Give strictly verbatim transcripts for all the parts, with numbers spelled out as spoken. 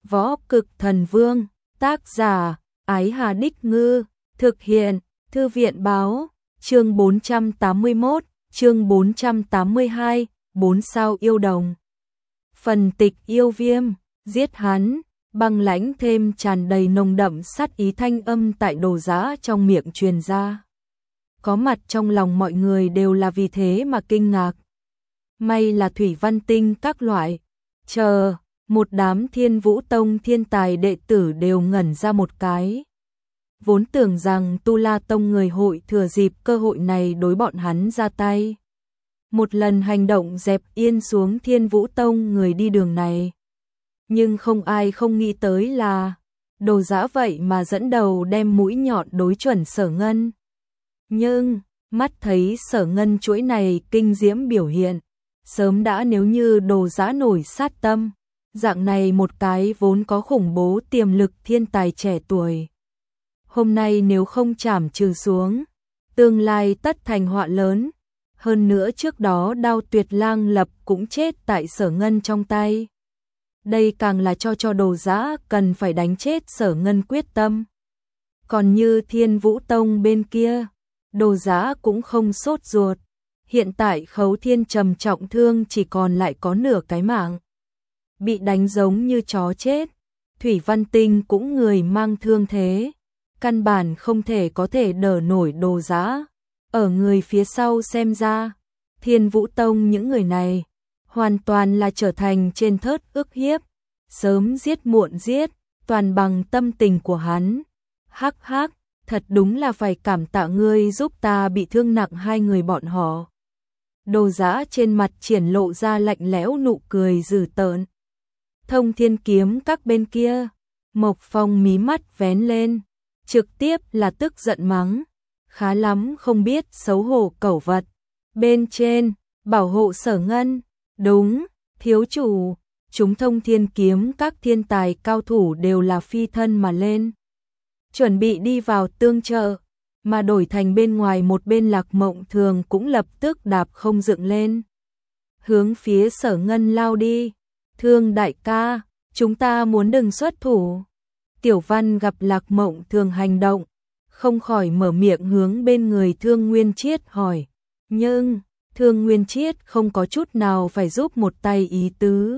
Võ Cực Thần Vương, tác giả, Ái Hà Đích Ngư, thực hiện, Thư viện Báo, chương bốn trăm tám mươi mốt, chương bốn trăm tám mươi hai, bốn sao yêu đồng. Phần tịch yêu viêm, giết hắn, băng lãnh thêm tràn đầy nồng đậm sát ý thanh âm tại Đồ Giã trong miệng truyền ra. Có mặt trong lòng mọi người đều là vì thế mà kinh ngạc. May là Thủy Văn Tinh các loại, chờ, một đám Thiên Vũ Tông thiên tài đệ tử đều ngẩn ra một cái. Vốn tưởng rằng Tu La Tông người hội thừa dịp cơ hội này đối bọn hắn ra tay. Một lần hành động dẹp yên xuống Thiên Vũ Tông người đi đường này. Nhưng không ai không nghĩ tới là Đồ Giã vậy mà dẫn đầu đem mũi nhọn đối chuẩn Sở Ngân. Nhưng, mắt thấy Sở Ngân chuỗi này kinh diễm biểu hiện, sớm đã nếu như Đồ Giã nổi sát tâm, dạng này một cái vốn có khủng bố tiềm lực thiên tài trẻ tuổi. Hôm nay nếu không trảm trừ xuống, tương lai tất thành họa lớn, hơn nữa trước đó Đao Tuyệt Lang Lập cũng chết tại Sở Ngân trong tay. Đây càng là cho cho Đồ Giã cần phải đánh chết Sở Ngân quyết tâm. Còn như Thiên Vũ Tông bên kia, Đồ Giã cũng không sốt ruột. Hiện tại Khấu Thiên trầm trọng thương chỉ còn lại có nửa cái mạng. Bị đánh giống như chó chết. Thủy Văn Tinh cũng người mang thương thế. Căn bản không thể có thể đỡ nổi Đồ Giã. Ở người phía sau xem ra, Thiên Vũ Tông những người này hoàn toàn là trở thành trên thớt ức hiếp. Sớm giết muộn giết, toàn bằng tâm tình của hắn. Hắc hắc, thật đúng là phải cảm tạ ngươi giúp ta bị thương nặng hai người bọn họ. Đồ Giã trên mặt triển lộ ra lạnh lẽo nụ cười dữ tợn. Thông Thiên Kiếm các bên kia, Mộc Phong mí mắt vén lên, trực tiếp là tức giận mắng. Khá lắm không biết xấu hổ cẩu vật. Bên trên, bảo hộ Sở Ngân. Đúng, thiếu chủ, chúng Thông Thiên Kiếm các thiên tài cao thủ đều là phi thân mà lên. Chuẩn bị đi vào tương trợ, mà đổi thành bên ngoài một bên Lạc Mộng Thường cũng lập tức đạp không dựng lên. Hướng phía Sở Ngân lao đi. Thương đại ca, chúng ta muốn đừng xuất thủ. Tiểu Văn gặp Lạc Mộng Thường hành động, không khỏi mở miệng hướng bên người Thương Nguyên Chiết hỏi. Nhưng, Thương Nguyên Chiết không có chút nào phải giúp một tay ý tứ.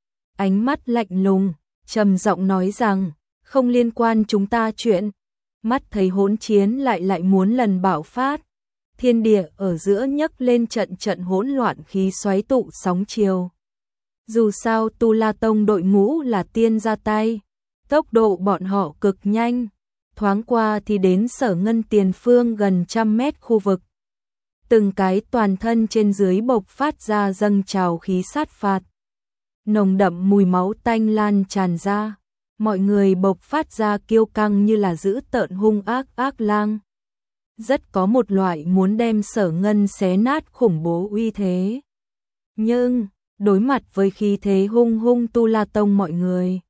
Ánh mắt lạnh lùng, trầm giọng nói rằng, không liên quan chúng ta chuyện. Mắt thấy hỗn chiến lại lại muốn lần bạo phát. Thiên địa ở giữa nhấc lên trận trận hỗn loạn khí xoáy tụ sóng chiều. Dù sao Tu La Tông đội ngũ là tiên ra tay, tốc độ bọn họ cực nhanh, thoáng qua thì đến Sở Ngân tiền phương gần trăm mét khu vực. Từng cái toàn thân trên dưới bộc phát ra dâng trào khí sát phạt. Nồng đậm mùi máu tanh lan tràn ra, mọi người bộc phát ra kiêu căng như là dữ tợn hung ác ác lang. Rất có một loại muốn đem Sở Ngân xé nát khủng bố uy thế. Nhưng, đối mặt với khí thế hung hung Tu La Tông mọi người,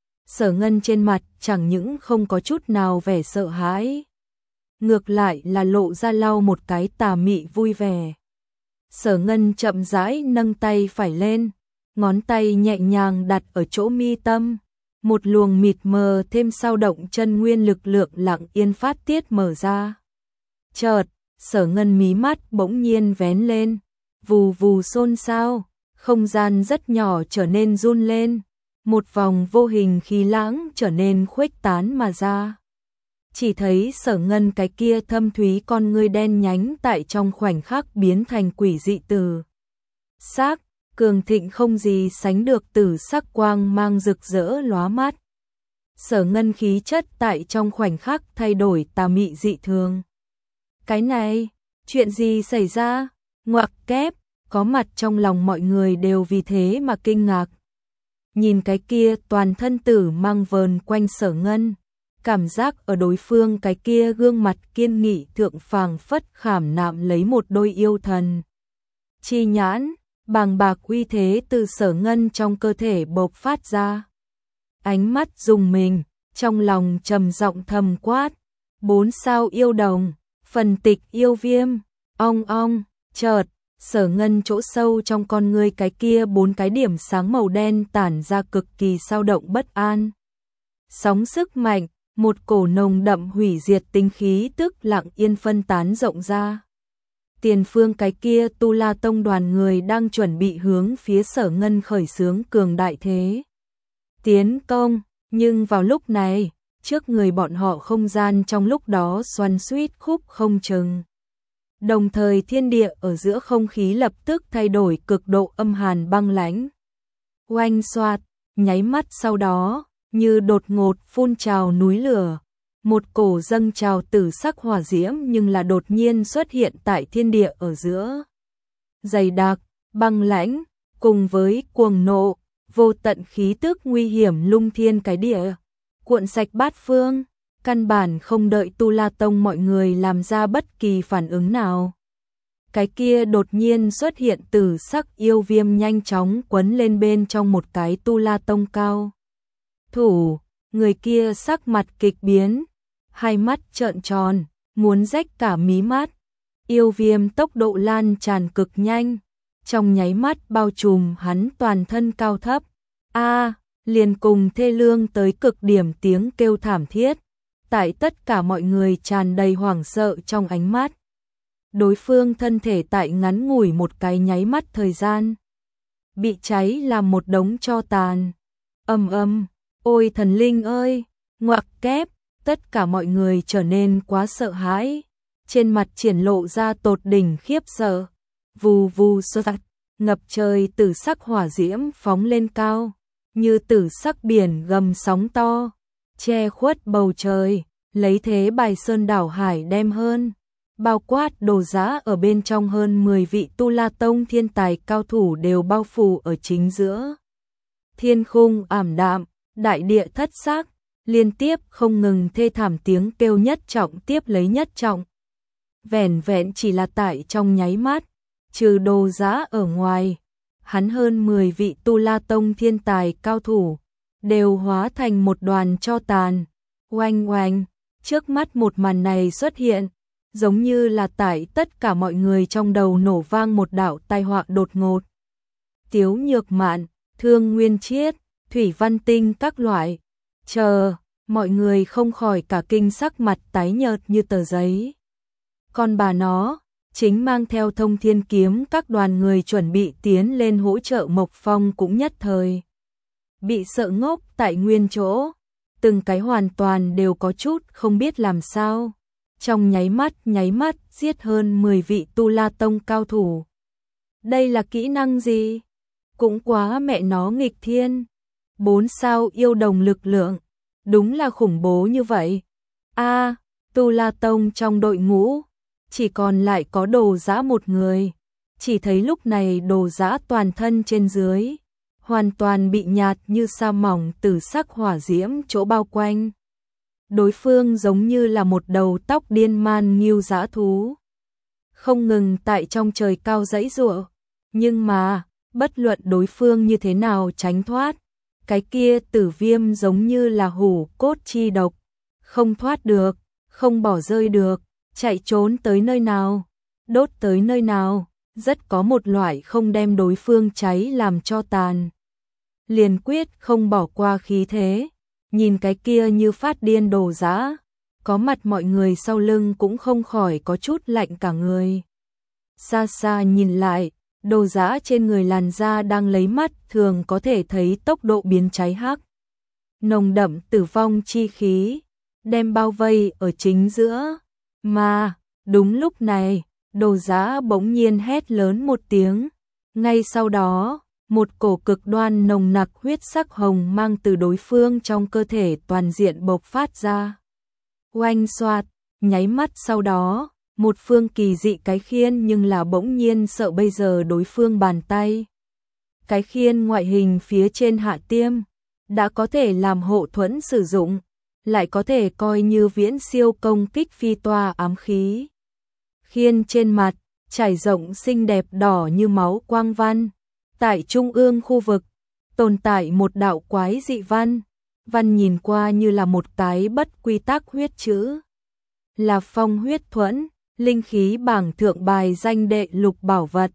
Sở Ngân trên mặt chẳng những không có chút nào vẻ sợ hãi, ngược lại là lộ ra lau một cái tà mị vui vẻ. Sở Ngân chậm rãi nâng tay phải lên, ngón tay nhẹ nhàng đặt ở chỗ mi tâm, một luồng mịt mờ thêm sao động chân nguyên lực lượng lặng yên phát tiết mở ra. Chợt, Sở Ngân mí mắt bỗng nhiên vén lên, vù vù xôn xao, không gian rất nhỏ trở nên run lên, một vòng vô hình khí lãng trở nên khuếch tán mà ra. Chỉ thấy Sở Ngân cái kia thâm thúy con ngươi đen nhánh tại trong khoảnh khắc biến thành quỷ dị tử sắc, cường thịnh không gì sánh được tử sắc quang mang rực rỡ lóa mắt. Sở Ngân khí chất tại trong khoảnh khắc thay đổi tà mị dị thường. Cái này, chuyện gì xảy ra? Ngoặc kép, có mặt trong lòng mọi người đều vì thế mà kinh ngạc. Nhìn cái kia toàn thân tử mang vờn quanh Sở Ngân, cảm giác ở đối phương cái kia gương mặt kiên nghị thượng phảng phất khảm nạm lấy một đôi yêu thần. Chi nhãn, bàng bạc uy thế từ Sở Ngân trong cơ thể bộc phát ra. Ánh mắt rùng mình, trong lòng trầm giọng thầm quát. Bốn sao yêu đồng, phần tịch yêu viêm, ong ong, chợt, Sở Ngân chỗ sâu trong con ngươi cái kia bốn cái điểm sáng màu đen tản ra cực kỳ dao động bất an. Sóng sức mạnh, một cổ nồng đậm hủy diệt tinh khí tức lặng yên phân tán rộng ra. Tiền phương cái kia Tu La Tông đoàn người đang chuẩn bị hướng phía Sở Ngân khởi xướng cường đại thế tiến công, nhưng vào lúc này, trước người bọn họ không gian trong lúc đó xoắn xuýt khúc không chừng. Đồng thời thiên địa ở giữa không khí lập tức thay đổi cực độ âm hàn băng lãnh. Oanh xoạt, nháy mắt sau đó, như đột ngột phun trào núi lửa, một cổ dâng trào tử sắc hỏa diễm nhưng là đột nhiên xuất hiện tại thiên địa ở giữa. Dày đặc, băng lãnh, cùng với cuồng nộ, vô tận khí tức nguy hiểm lung thiên cái địa, cuộn sạch bát phương, căn bản không đợi Tu La Tông mọi người làm ra bất kỳ phản ứng nào. Cái kia đột nhiên xuất hiện tử sắc yêu viêm nhanh chóng quấn lên bên trong một cái Tu La Tông cao thủ, người kia sắc mặt kịch biến, hai mắt trợn tròn, muốn rách cả mí mắt. Yêu viêm tốc độ lan tràn cực nhanh, trong nháy mắt bao trùm hắn toàn thân cao thấp. A, liền cùng thê lương tới cực điểm tiếng kêu thảm thiết, tại tất cả mọi người tràn đầy hoảng sợ trong ánh mắt. Đối phương thân thể tại ngắn ngủi một cái nháy mắt thời gian bị cháy làm một đống tro tàn. Ầm ầm, ôi thần linh ơi, ngoặc kép, tất cả mọi người trở nên quá sợ hãi, trên mặt triển lộ ra tột đỉnh khiếp sợ. Vù vù sơ tạc, ngập trời tử sắc hỏa diễm phóng lên cao, như tử sắc biển gầm sóng to, che khuất bầu trời, lấy thế bài sơn đảo hải đem hơn. Bao quát Đồ Giá ở bên trong hơn mười vị Tu La Tông thiên tài cao thủ đều bao phủ ở chính giữa. Thiên khung ảm đạm, đại địa thất sắc, liên tiếp không ngừng thê thảm tiếng kêu nhất trọng tiếp lấy nhất trọng. Vẻn vẹn chỉ là tại trong nháy mắt, trừ Đồ Giá ở ngoài, hắn hơn mười vị Tu La Tông thiên tài cao thủ đều hóa thành một đoàn tro tàn. Oanh oanh, trước mắt một màn này xuất hiện, giống như là tại tất cả mọi người trong đầu nổ vang một đạo tai họa đột ngột. Tiếu Nhược Mạn, Thương Nguyên Chiết, Thủy Văn Tinh các loại, chờ, mọi người không khỏi cả kinh sắc mặt tái nhợt như tờ giấy. Còn bà nó, chính mang theo Thông Thiên Kiếm các đoàn người chuẩn bị tiến lên hỗ trợ Mộc Phong cũng nhất thời bị sợ ngốc tại nguyên chỗ, từng cái hoàn toàn đều có chút không biết làm sao. Trong nháy mắt nháy mắt giết hơn mười vị Tu La Tông cao thủ. Đây là kỹ năng gì? Cũng quá mẹ nó nghịch thiên. Bốn sao yêu đồng lực lượng, đúng là khủng bố như vậy. A, à, Tu La Tông trong đội ngũ chỉ còn lại có Đồ Giá một người. Chỉ thấy lúc này Đồ Giá toàn thân trên dưới hoàn toàn bị nhạt như sa mỏng tử sắc hỏa diễm chỗ bao quanh. Đối phương giống như là một đầu tóc điên man nghiêu dã thú, không ngừng tại trong trời cao giãy giụa, nhưng mà bất luận đối phương như thế nào tránh thoát, cái kia tử viêm giống như là hủ cốt chi độc, không thoát được, không bỏ rơi được, chạy trốn tới nơi nào, đốt tới nơi nào, rất có một loại không đem đối phương cháy làm cho tàn, liền quyết không bỏ qua khí thế. Nhìn cái kia như phát điên Đồ Giá, có mặt mọi người sau lưng cũng không khỏi có chút lạnh cả người. Xa xa nhìn lại, Đồ Giá trên người làn da đang lấy mắt thường có thể thấy tốc độ biến cháy hắc. Nồng đậm tử vong chi khí, đem bao vây ở chính giữa. Mà, đúng lúc này, Đồ Giá bỗng nhiên hét lớn một tiếng. Ngay sau đó, một cổ cực đoan nồng nặc huyết sắc hồng mang từ đối phương trong cơ thể toàn diện bộc phát ra. Oanh xoạt, nháy mắt sau đó, một phương kỳ dị cái khiên nhưng là bỗng nhiên sợ bây giờ đối phương bàn tay. Cái khiên ngoại hình phía trên hạ tiêm, đã có thể làm hộ thuẫn sử dụng, lại có thể coi như viễn siêu công kích phi toa ám khí. Khiên trên mặt, trải rộng xinh đẹp đỏ như máu quang văn. Tại trung ương khu vực, tồn tại một đạo quái dị văn, văn nhìn qua như là một cái bất quy tắc huyết chữ. Là phong huyết thuẫn, linh khí bảng thượng bài danh đệ lục bảo vật,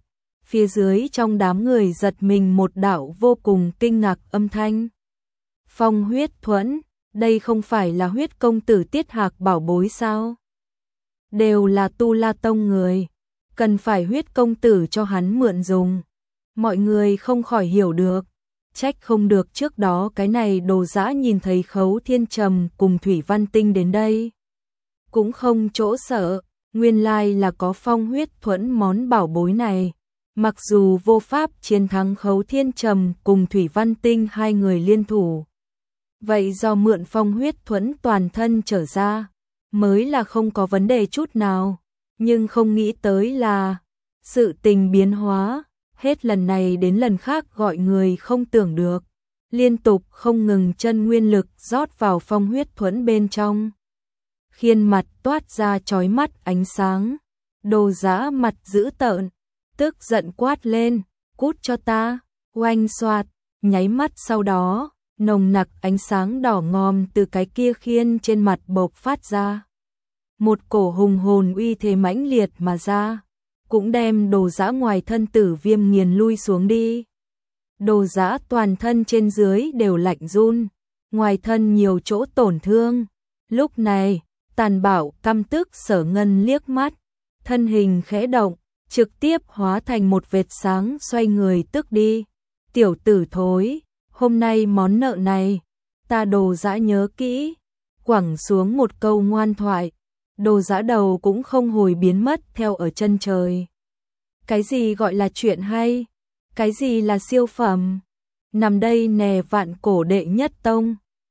Phía dưới trong đám người giật mình một đạo vô cùng kinh ngạc âm thanh. Phong huyết thuẫn, đây không phải là huyết công tử Tiết Hạc bảo bối sao? Đều là Tu La Tông người, cần phải huyết công tử cho hắn mượn dùng. Mọi người không khỏi hiểu được, trách không được trước đó cái này Đồ Dã nhìn thấy Khấu Thiên Trầm cùng Thủy Văn Tinh đến đây. Cũng không chỗ sợ, nguyên lai là có phong huyết thuẫn món bảo bối này. Mặc dù vô pháp chiến thắng Khấu Thiên Trầm cùng Thủy Văn Tinh hai người liên thủ. Vậy do mượn phong huyết thuẫn toàn thân trở ra, mới là không có vấn đề chút nào. Nhưng không nghĩ tới là sự tình biến hóa, hết lần này đến lần khác gọi người không tưởng được. Liên tục không ngừng chân nguyên lực rót vào phong huyết thuẫn bên trong. Khiên mặt toát ra chói mắt ánh sáng. Đồ Dã mặt dữ tợn, tức giận quát lên, cút cho ta, oanh xoạt, nháy mắt sau đó, nồng nặc ánh sáng đỏ ngòm từ cái kia khiên trên mặt bộc phát ra. Một cổ hùng hồn uy thế mãnh liệt mà ra, cũng đem Đồ Dã ngoài thân Tử Viêm nghiền lui xuống đi. Đồ Dã toàn thân trên dưới đều lạnh run, ngoài thân nhiều chỗ tổn thương. Lúc này, tàn bạo căm tức Sở Ngân liếc mắt, thân hình khẽ động, trực tiếp hóa thành một vệt sáng xoay người tức đi. Tiểu tử thối, hôm nay món nợ này, ta Đồ Dã nhớ kỹ. Quẳng xuống một câu ngoan thoại, Đồ Dã đầu cũng không hồi biến mất theo ở chân trời. Cái gì gọi là chuyện hay? Cái gì là siêu phẩm? Nằm đây nè vạn cổ đệ nhất tông.